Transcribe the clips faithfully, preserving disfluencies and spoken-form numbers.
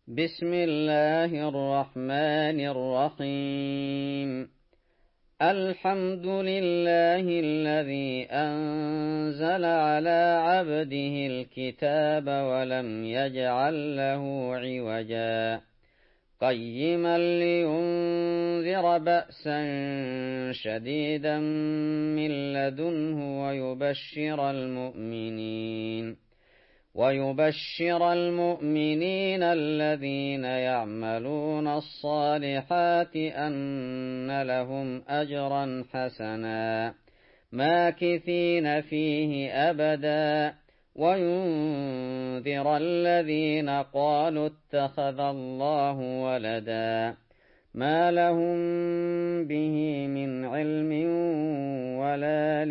بسم الله الرحمن الرحيم. الحمد لله الذي أنزل على عبده الكتاب ولم يجعل له عوجا قيما لينذر بأسا شديدا من لدنه ويبشر المؤمنين ويبشر المؤمنين الذين يعملون الصالحات أن لهم أجرا حسنا ماكثين فيه أبدا وينذر الذين قالوا اتخذ الله ولدا ما لهم به من علم ولا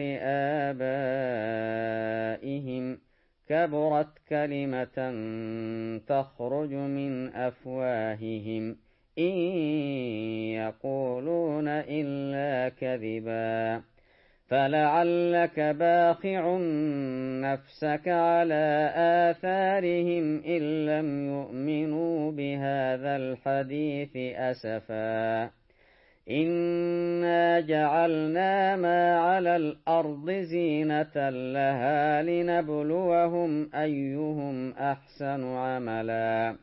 لآبائهم كبرت كلمة تخرج من أفواههم إن يقولون إلا كذبا فلعلك باخع نفسك على آثارهم إن لم يؤمنوا بهذا الحديث أسفا إنا جعلنا ما على الأرض زينة لها لنبلوهم أيهم أحسن عملا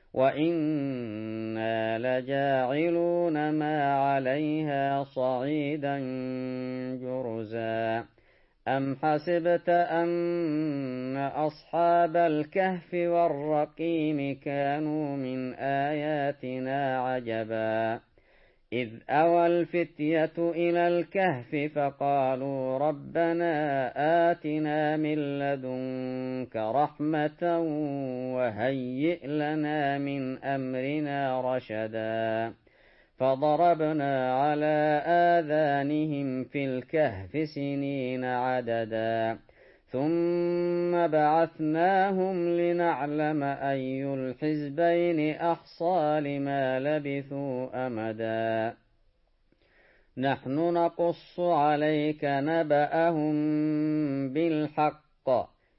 وإنا لجاعلون ما عليها صعيدا جرزا أم حسبت أن أصحاب الكهف والرقيم كانوا من آياتنا عجبا إذ أوى الفتية إلى الكهف فقالوا ربنا آتنا من لدنك رحمة وهيئ لنا من أمرنا رشدا فضربنا على آذانهم في الكهف سنين عددا ثم بعثناهم لنعلم أي الحزبين أحصى لما لبثوا أمدا نحن نقص عليك نبأهم بالحق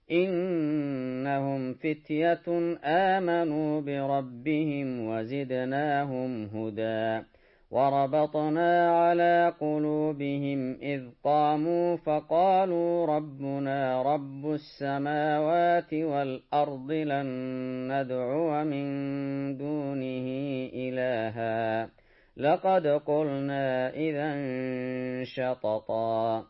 إنهم فتية آمنوا بربهم وزدناهم هدى وربطنا على قلوبهم إذ قاموا فقالوا ربنا رب السماوات والأرض لن ندعو من دونه إلها لقد قلنا إذا شططا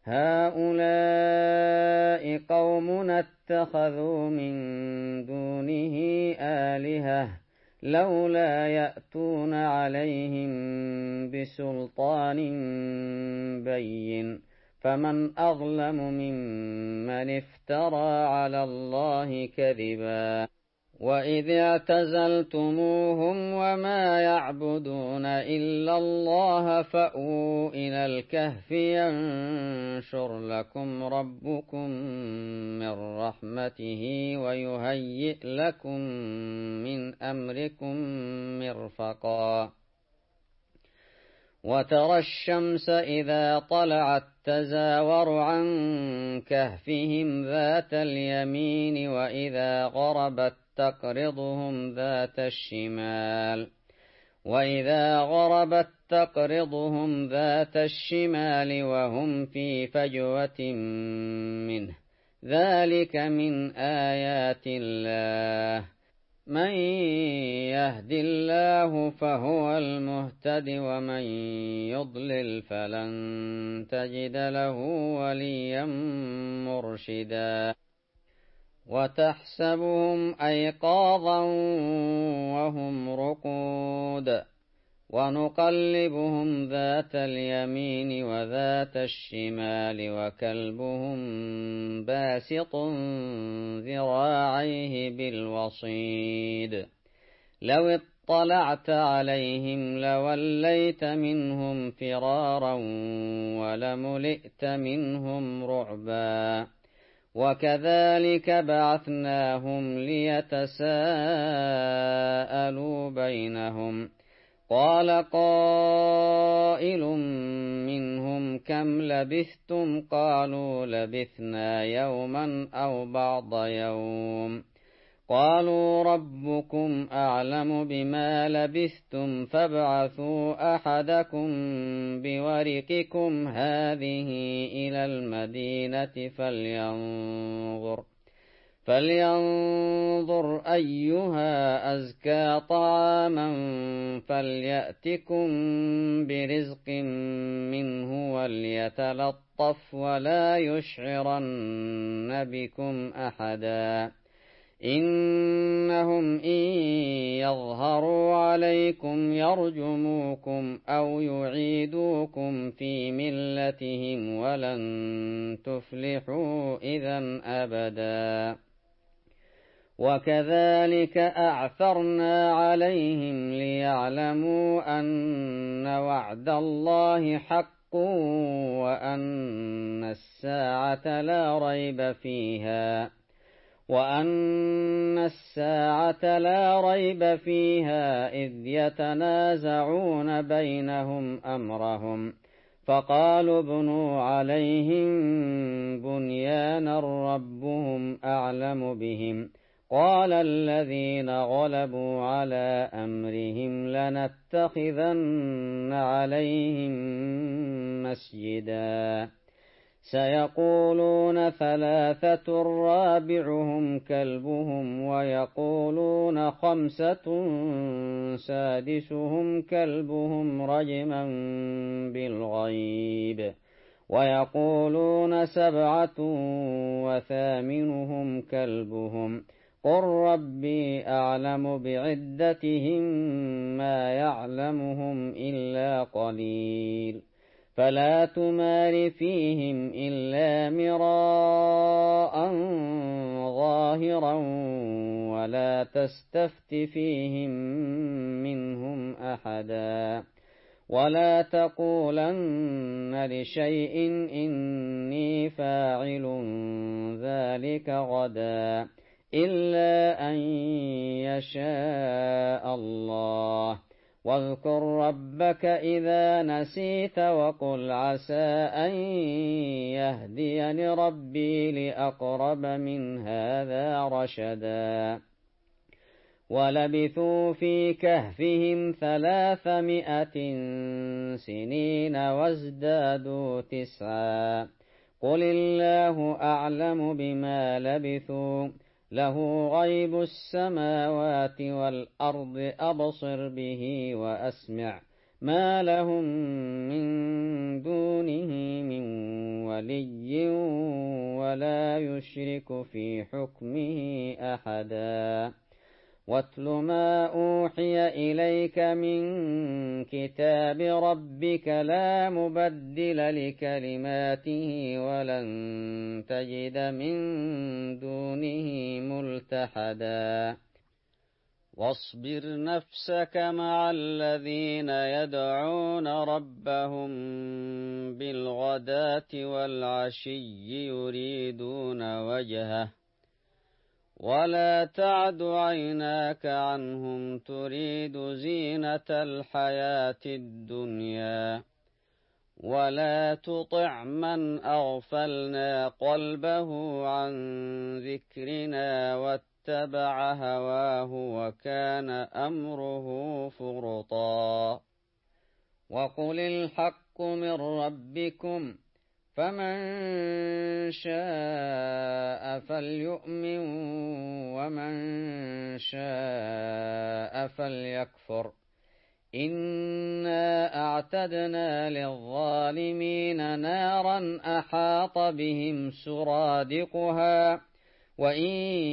هؤلاء قومنا اتخذوا من دونه آلهة لولا يأتون عليهم بسلطان بين فمن أظلم ممن افترى على الله كذبا وإذ اعتزلتموهم وما يعبدون إلا الله فأووا إلى الكهف ينشر لكم ربكم من رحمته ويهيئ لكم من أمركم مرفقا وترى الشمس إذا طلعت تزاور عن كهفهم ذات اليمين وإذا غربت تقرضهم ذات الشمال وإذا غربت تقرضهم ذات الشمال وهم في فجوة منه ذلك من آيات الله من يهد الله فهو المهتد ومن يضلل فلن تجد له وليا مرشدا وتحسبهم أيقاظا وهم رقود ونقلبهم ذات اليمين وذات الشمال وكلبهم باسط ذراعيه بالوصيد لو اطلعت عليهم لوليت منهم فرارا ولملئت منهم رعبا وكذلك بعثناهم ليتساءلوا بينهم قال قائل منهم كم لبثتم قالوا لبثنا يوما أو بعض يوم قالوا ربكم أعلم بما لبثتم فابعثوا أحدكم بورقكم هذه إلى المدينة فلينظر فلينظر أيها أزكى طعاما فليأتكم برزق منه وليتلطف ولا يشعرن بكم أحدا إنهم إن يظهروا عليكم يرجموكم أو يعيدوكم في ملتهم ولن تفلحوا إذا أبدا وكذلك أعثرنا عليهم ليعلموا أن وعد الله حق وأن الساعة لا ريب فيها وأن الساعة لا ريب فيها إذ يتنازعون بينهم أمرهم فقالوا ابنوا عليهم بنيانا ربهم أعلم بهم قال الذين غلبوا على أمرهم لنتخذن عليهم مسجدا سيقولون ثلاثة رابعهم كلبهم ويقولون خمسة سادسهم كلبهم رجما بالغيب ويقولون سبعة وثامنهم كلبهم قل ربي أعلم بعدتهم ما يعلمهم إلا قليل فلا تمار فيهم إلا مراء ظاهرا ولا تستفت فيهم منهم أحدا ولا تقولن لشيء إني فاعل ذلك غدا إلا أن يشاء الله واذكر ربك إذا نسيت وقل عسى أن يهديني ربي لأقرب من هذا رشدا ولبثوا في كهفهم ثلاثمائة سنين وازدادوا تسعا قل الله أعلم بما لبثوا له غيب السماوات والأرض أبصر به وأسمع ما لهم من دونه من ولي ولا يشرك في حكمه أحدا واتل ما أوحي إليك من كتاب ربك لا مبدل لكلماته ولن تجد من دونه ملتحدا واصبر نفسك مع الذين يدعون ربهم بالغداة والعشي يريدون وجهه ولا تعد عيناك عنهم تريد زينة الحياة الدنيا ولا تطع من أغفلنا قلبه عن ذكرنا واتبع هواه وكان أمره فرطا وقل الحق من ربكم فمن شاء فليؤمن ومن شاء فليكفر إنا أعتدنا للظالمين نارا أحاط بهم سرادقها وإن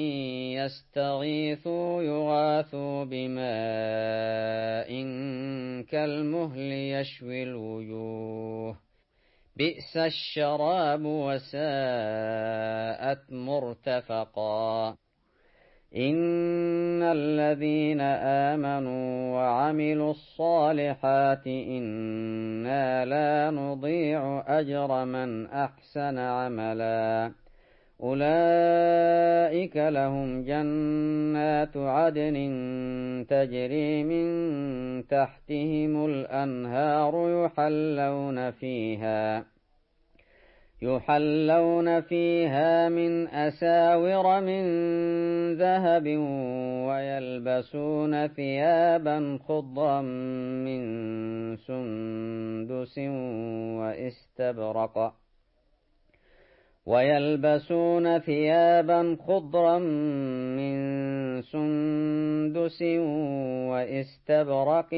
يستغيثوا يغاثوا بماء كالمهل يشوي الوجوه بئس الشراب وساءت مرتفقا إن الذين آمنوا وعملوا الصالحات إنا لا نضيع أجر من أحسن عملا أولئك لهم جنات عدن تجري من تحتهم الأنهار يحلون فيها يحلون فيها من أساور من ذهب ويلبسون ثيابا خضرا من سندس واستبرق ويلبسون ثيابا خضرا من سندس واستبرق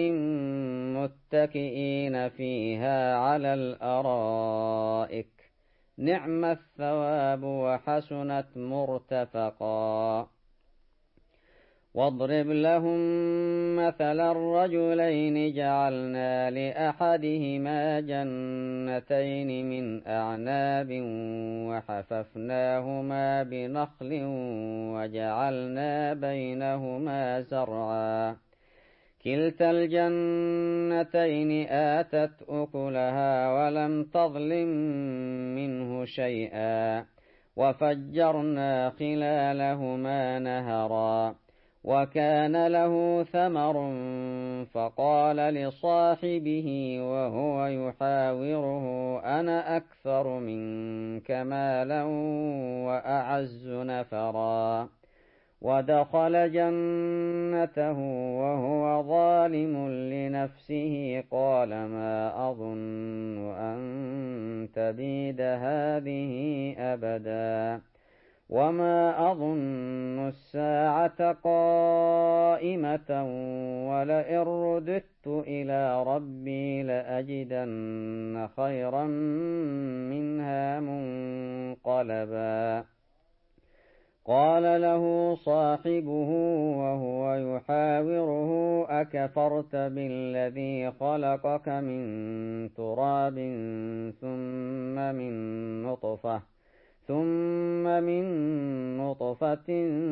متكئين فيها على الأرائك نعم الثواب وحسنت مرتفقا واضرب لهم مثل الرجلين جعلنا لأحدهما جنتين من أعناب وحففناهما بنخل وجعلنا بينهما زرعا كلتا الجنتين آتت أكلها ولم تظلم منه شيئا وفجرنا خلالهما نهرا وكان له ثمر فقال لصاحبه وهو يحاوره أنا أكثر منك مالا وأعز نفرا ودخل جنته وهو ظالم لنفسه قال ما أظن أن تبيد هذه أبدا وما أظن الساعة قائمة ولئن رددت إلى ربي لأجدن خيرا منها منقلبا قال له صاحبه وهو يحاوره أكفرت بالذي خلقك من تراب ثم من نطفة ثم من نطفة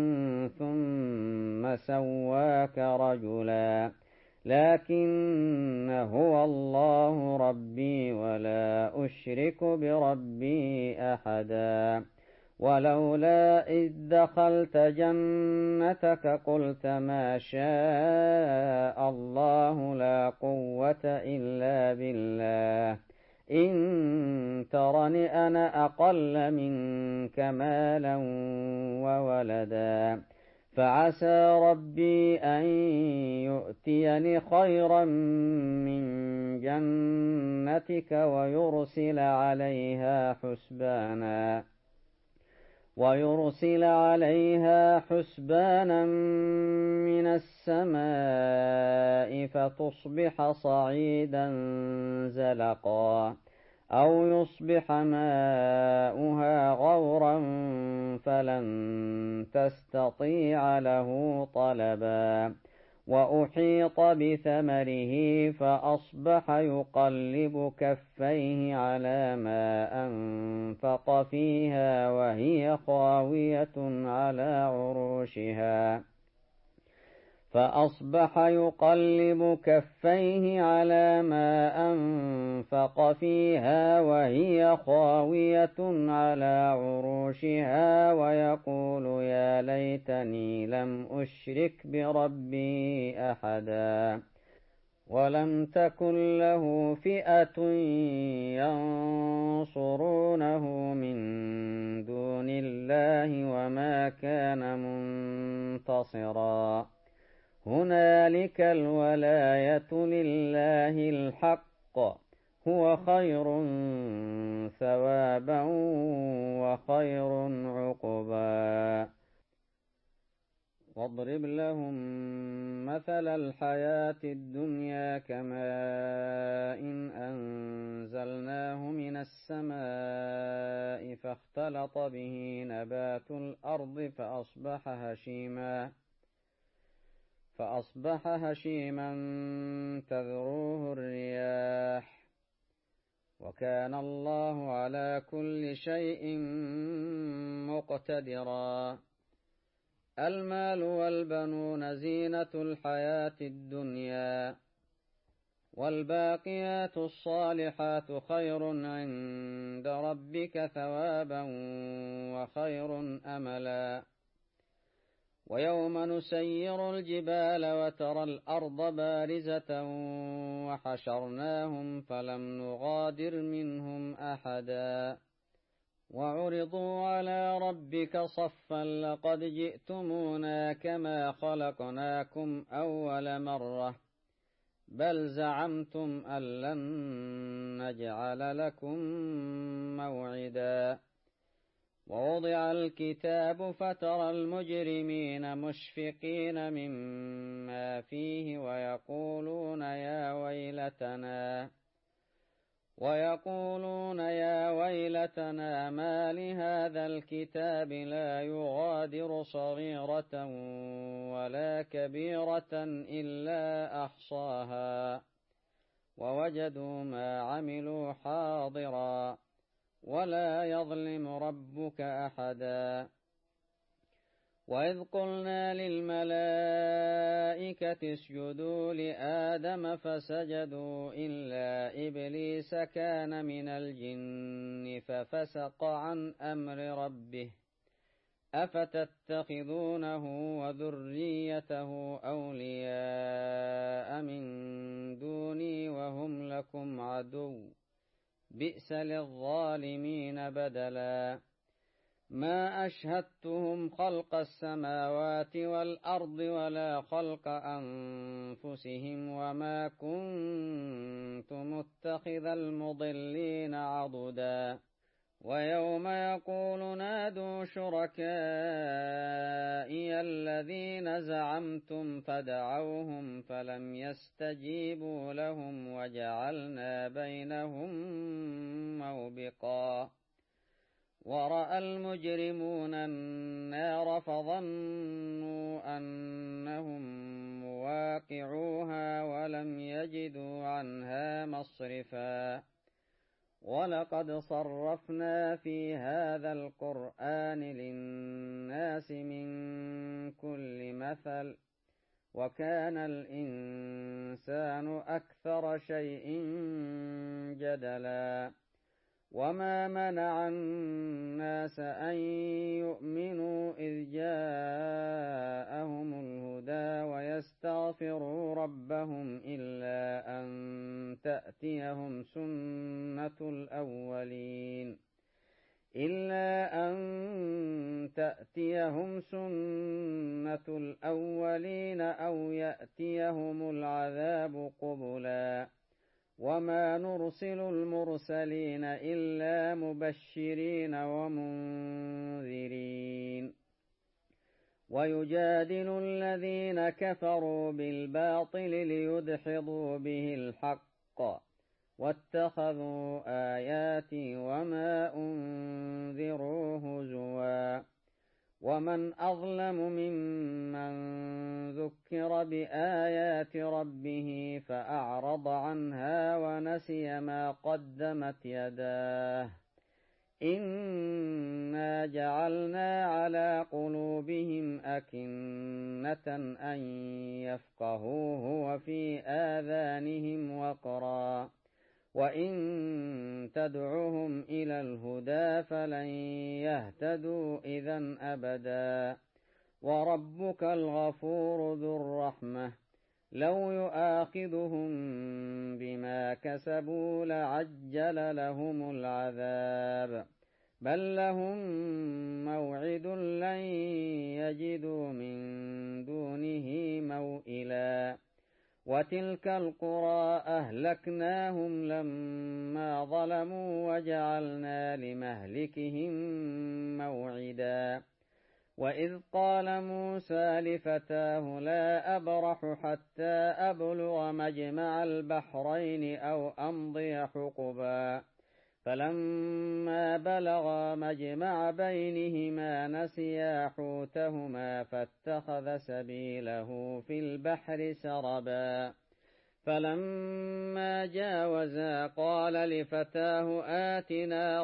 ثم سواك رجلا لكن هو الله ربي ولا أشرك بربي أحدا ولولا إذ دخلت جنتك قلت ما شاء الله لا قوة إلا بالله إن ترني أنا أقل منك مالا وولدا فعسى ربي أن يؤتيني خيرا من جنتك ويرسل عليها حسبانا ويرسل عليها حسبانا من السماء فتصبح صعيدا زلقا أو يصبح ماؤها غورا فلن تستطيع له طلبا وأحيط بثمره فأصبح يقلب كفيه على ما أنفق فيها وهي خاوية على عروشها فأصبح يقلب كفيه على ما أنفق فيها وهي خاوية على عروشها ويقول يا ليتني لم أشرك بربي أحدا ولم تكن له فئة ينصرونه من دون الله وما كان منتصرا هنالك الولاية لله الحق هو خير ثوابا وخير عقبا واضرب لهم مثل الحياة الدنيا كماء إن أنزلناه من السماء فاختلط به نبات الأرض فأصبح هشيما فأصبح هشيما تذروه الرياح وكان الله على كل شيء مقتدرا المال والبنون زينة الحياة الدنيا والباقيات الصالحات خير عند ربك ثوابا وخير أملا ويوم نسير الجبال وترى الأرض بارزة وحشرناهم فلم نغادر منهم أحدا وعرضوا على ربك صفا لقد جئتمونا كما خلقناكم أول مرة بل زعمتم أن لن نجعل لكم موعدا ووضع الكتاب فترى المجرمين مشفقين مما فيه ويقولون يا ويلتنا ويقولون يا ويلتنا ما لهذا الكتاب لا يغادر صغيرة ولا كبيرة إلا أحصاها ووجدوا ما عملوا حاضرا ولا يظلم ربك أحدا وإذ قلنا للملائكة اسجدوا لآدم فسجدوا إلا إبليس كان من الجن ففسق عن أمر ربه أفتتخذونه وذريته أولياء من دوني وهم لكم عدو بئس للظالمين بدلا ما أشهدتهم خلق السماوات والأرض ولا خلق أنفسهم وما كنت متخذ المضلين عضدا ويوم يقول نادوا شركائي الذين زعمتم فدعوهم فلم يستجيبوا لهم وجعلنا بينهم موبقا ورأى المجرمون النار فظنوا أنهم مواقعوها ولم يجدوا عنها مصرفا ولقد صرفنا في هذا القرآن للناس من كل مثل وكان الإنسان أكثر شيء جدلا وما منع الناس أن يؤمنوا إذ جاءهم الهدى ويستغفروا ربهم إلا أن تأتيهم سنة الأولين إلا أن تأتيهم سنة الأولين أو يأتيهم العذاب قبلا وما نرسل المرسلين إلا مبشرين ومنذرين ويجادل الذين كفروا بالباطل ليدحضوا به الحق واتخذوا آياتي وما أنذروا هزوا ومن أظلم ممن ذكر بآيات ربه فأعرض عنها ونسي ما قدمت يداه إنا جعلنا على قلوبهم أكنة أن يفقهوه وفي آذانهم وقرا وإن تدعهم إلى الهدى فلن يهتدوا إذا أبدا وربك الغفور ذو الرحمة لو يؤاخذهم بما كسبوا لعجل لهم العذاب بل لهم موعد لن يجدوا من دونه موئلا وتلك القرى أهلكناهم لما ظلموا وجعلنا لمهلكهم موعدا وإذ قال موسى لفتاه لا أبرح حتى أبلغ مجمع البحرين أو أمضي حقبا فلما بلغا مجمع بينهما نسيا حوتهما فاتخذ سبيله في البحر سربا فلما جاوزا قال لفتاه آتنا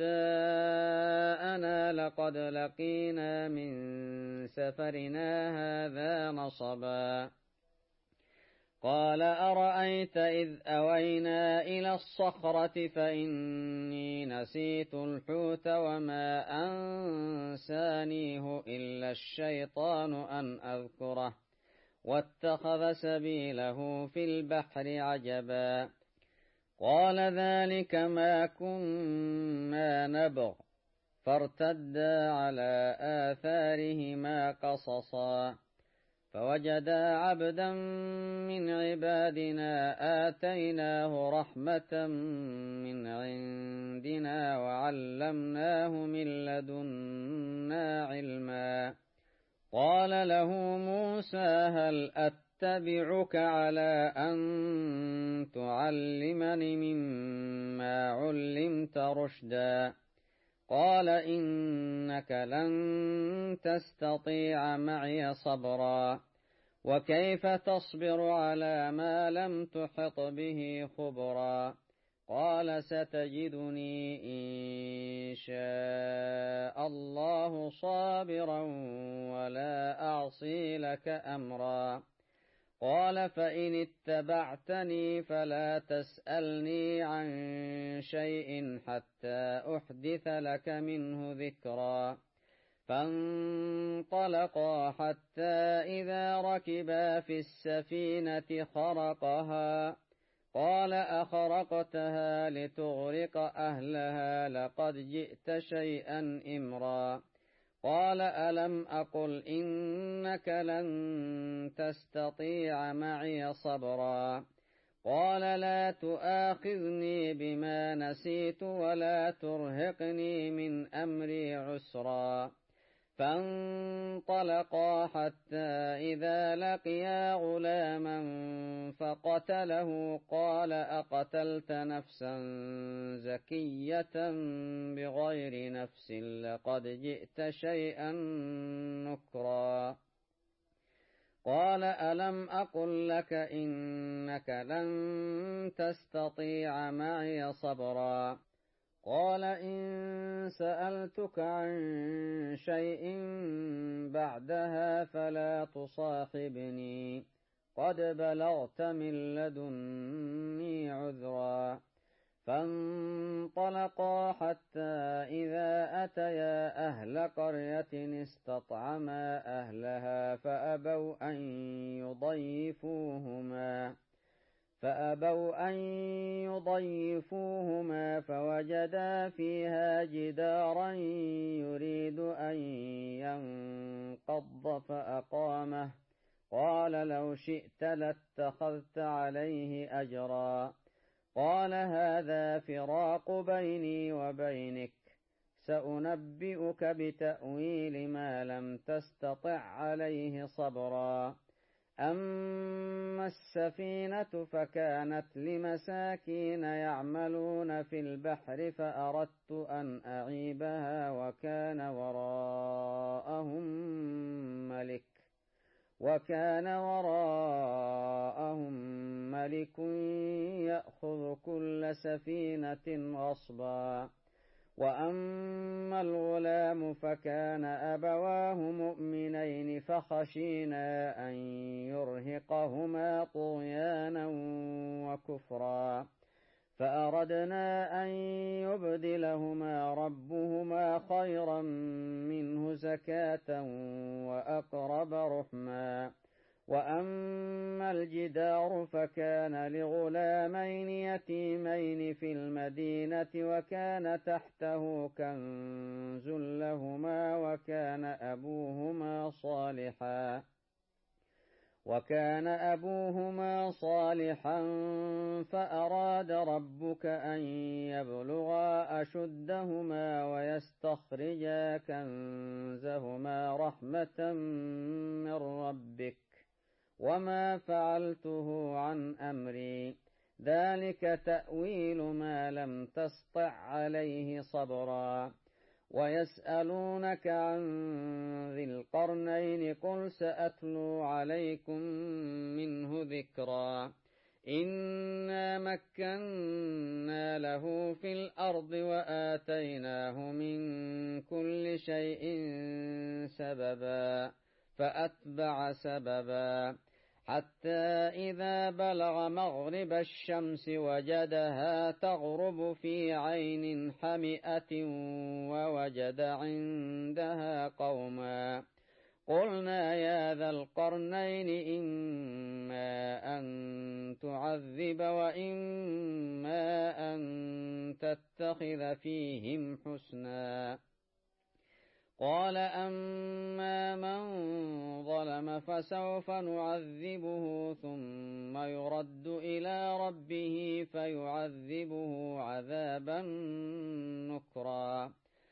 غداءنا لقد لقينا من سفرنا هذا نصبا قال أرأيت إذ أوينا إلى الصخرة فإني نسيت الحوت وما أنسانيه إلا الشيطان أن أذكره واتخذ سبيله في البحر عجبا قال ذلك ما كنا نبغ فارتدا على آثارهما قصصا فوجدا عبدا من عبادنا آتيناه رحمة من عندنا وعلمناه من لدنا علما قال له موسى هل أتبعك على أن تعلمني مما علمت رشدا قال إنك لن تستطيع معي صبرا وكيف تصبر على ما لم تحط به خبرا قال ستجدني إن شاء الله صابرا ولا أعصي لك أمرا قال فإن اتبعتني فلا تسألني عن شيء حتى أحدث لك منه ذكرا فانطلقا حتى إذا ركبا في السفينة خرقها قال أخرقتها لتغرق أهلها لقد جئت شيئا إمرا قال ألم أقل إنك لن تستطيع معي صبرا قال لا تؤاخذني بما نسيت ولا ترهقني من أمري عسرا فانطلقا حتى إذا لقيا غلاما فقتله قال أقتلت نفسا زكية بغير نفس لقد جئت شيئا نكرا قال ألم أقل لك إنك لن تستطيع معي صبرا قال إن سألتك عن شيء بعدها فلا تصاحبني قد بلغت من لدني عذرا فانطلقا حتى إذا أتيا أهل قرية استطعما أهلها فأبوا أن يضيفوهما فأبوا أن يضيفوهما فوجدا فيها جدارا يريد أن ينقض فأقامه قال لو شئت لاتخذت عليه أجرا قال هذا فراق بيني وبينك سأنبئك بتأويل ما لم تستطع عليه صبرا أما السفينة فكانت لمساكين يعملون في البحر فأردت أن أعيبها وكان وراءهم ملك وكان وراءهم ملك يأخذ كل سفينة غصبا وأما الغلام فكان أبواه مؤمنين فخشينا أن يرهقهما طغيانا وكفرا فأردنا أن يبدلهما ربهما خيرا منه زكاة وأقرب رحما وأما الجدار فكان لغلامين يتيمين في المدينة وكان تحته كنز لهما وكان أبوهما صالحا وكان أبوهما صالحا فأراد ربك أن يبلغا أشدهما ويستخرجا كنزهما رحمة من ربك وما فعلته عن أمري ذلك تأويل ما لم تسطع عليه صبرا ويسألونك عن ذي القرنين قل سأتلو عليكم منه ذكرا إنا مكنا له في الأرض وآتيناه من كل شيء سببا فأتبع سببا حتى إذا بلغ مغرب الشمس وجدها تغرب في عين حمئة ووجد عندها قوما قلنا يا ذا القرنين إما أن تعذب وإما أن تتخذ فيهم حسنا قال أما من ظلم فسوف نعذبه ثم يرد إلى ربه فيعذبه عذابا نكرا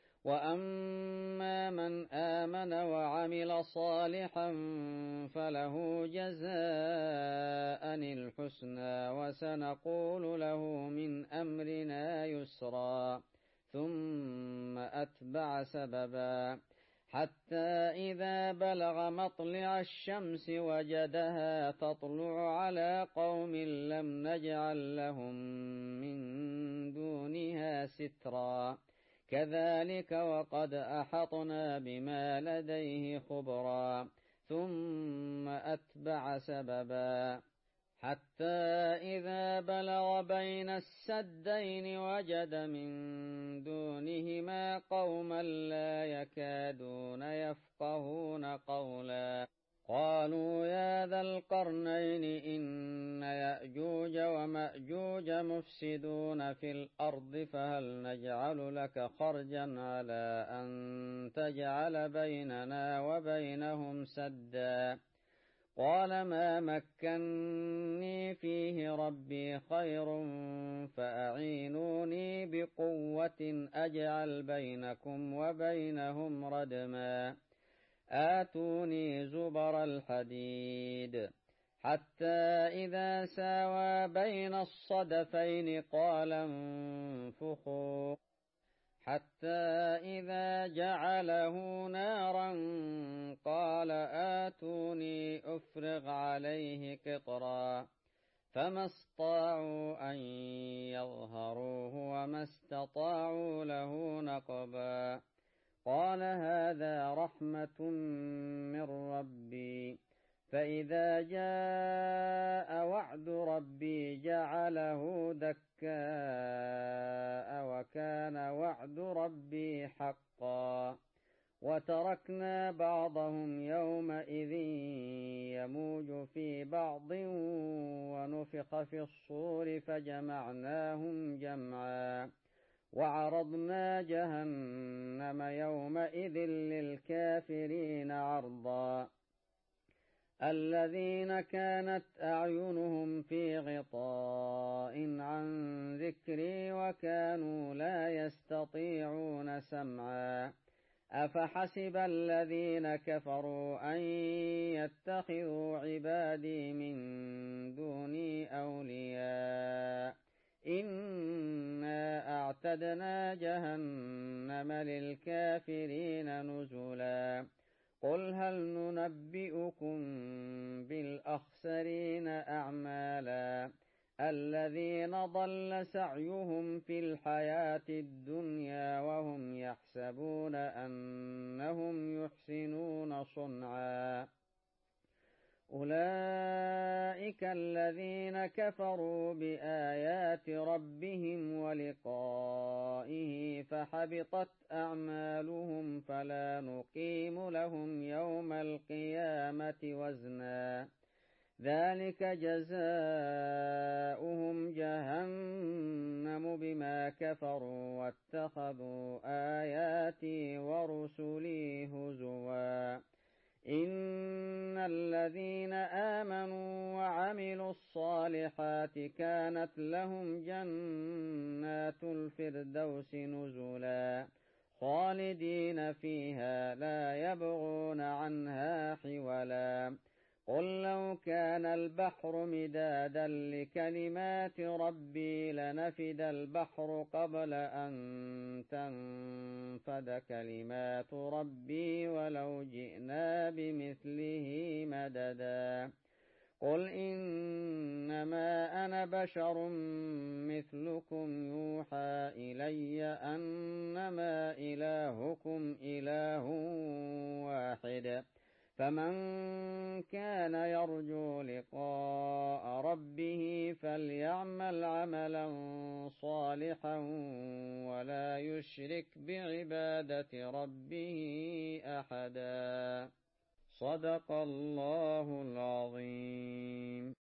وأما من آمن وعمل صالحا فله جزاء الحسنى وسنقول له من أمرنا يسرا ثم أتبع سببا حتى إذا بلغ مطلع الشمس وجدها تطلع على قوم لم نجعل لهم من دونها سترا كذلك وقد أحطنا بما لديه خبرا ثم أتبع سببا حتى إذا بلغ بين السدين وجد من دونهما قوما لا يكادون يفقهون قولا قالوا يا ذا القرنين إن يأجوج ومأجوج مفسدون في الأرض فهل نجعل لك خرجا على أن تجعل بيننا وبينهم سدا قال ما مكني فيه ربي خير فأعينوني بقوة أجعل بينكم وبينهم ردما آتوني زبر الحديد حتى إذا ساوى بين الصدفين قال انفخوا حتى إذا جعله نارا قال آتوني أفرغ عليه قطرا فما استطاعوا أن يظهروه وما استطاعوا له نقبا قال هذا رحمة من ربي فإذا جاء وعد ربي جعله دكاء وكان وعد ربي حقا وتركنا بعضهم يومئذ يموج في بعض ونفخ في الصور فجمعناهم جمعا وعرضنا جهنم يومئذ للكافرين عرضا الذين كانت أعينهم في غطاء عن ذكري وكانوا لا يستطيعون سمعا أفحسب الذين كفروا أن يتخذوا عبادي من دوني أولياء إنا أعتدنا جهنم للكافرين نزلا قل هل ننبئكم بالأخسرين أعمالا الذين ضل سعيهم في الحياة الدنيا وهم يحسبون أنهم يحسنون صنعا أولئك الذين كفروا بآيات ربهم ولقائه فحبطت أعمالهم فلا نقيم لهم يوم القيامة وزنا ذلك جزاؤهم جهنم بما كفروا واتخذوا آياتي ورسلي هزوا إن الذين آمنوا وعملوا الصالحات كانت لهم جنات الفردوس نزلا خالدين فيها لا يبغون عنها حولا قل لو كان البحر مدادا لكلمات ربي لنفد البحر قبل أن تنفد كلمات ربي ولو جئنا بمثله مددا قل إنما أنا بشر مثلكم يوحى إلي أنما إلهكم إله واحد فمن كان يرجو لقاء ربه فليعمل عملا صالحا ولا يشرك بعبادة ربه أحدا صدق الله العظيم.